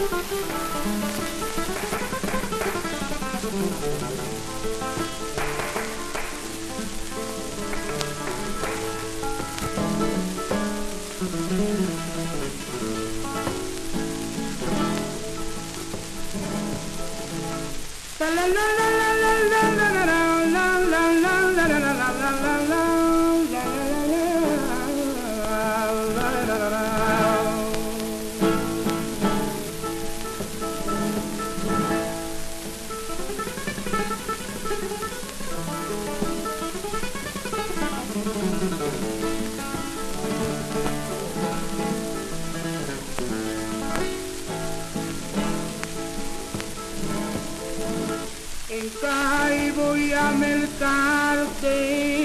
En CAI voy a mercarte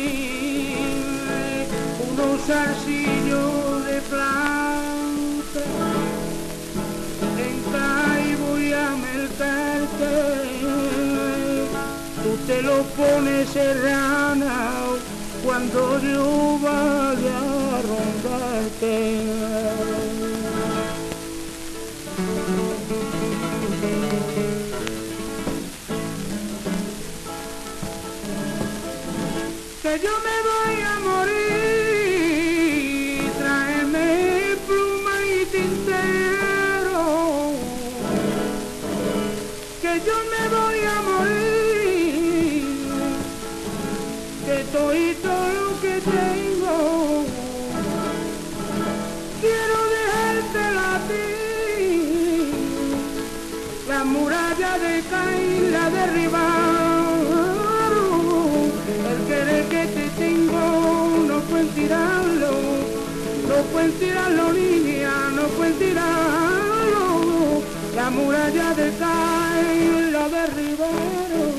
unos zarcillos de plata. En CAI voy a mercarte, tú te lo pones serrana cuando yo vaya a rondarte. Que yo me voy a morir, tráeme pluma y tintero, que yo me voy a morir, que todo lo que tengo, quiero dejártela a ti. La muralla de CAI la derribaron, el querer que te tengo no pueden tirarlo, no pueden tirarlo niña, no pueden tirarlo. La muralla de CAI la derribaron.